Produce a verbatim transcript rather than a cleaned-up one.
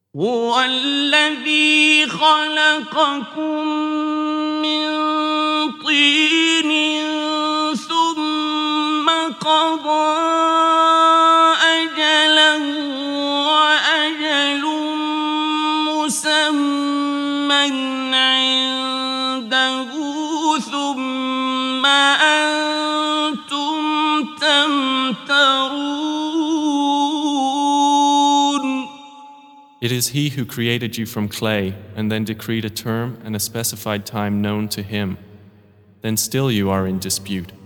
هو الذي خلقكم من طين ثم قضى أجلا وأجل مسمى عنده ثم أنتم تمترون. It is He who created you from clay and then decreed a term and a specified time known to Him. Then still you are in dispute.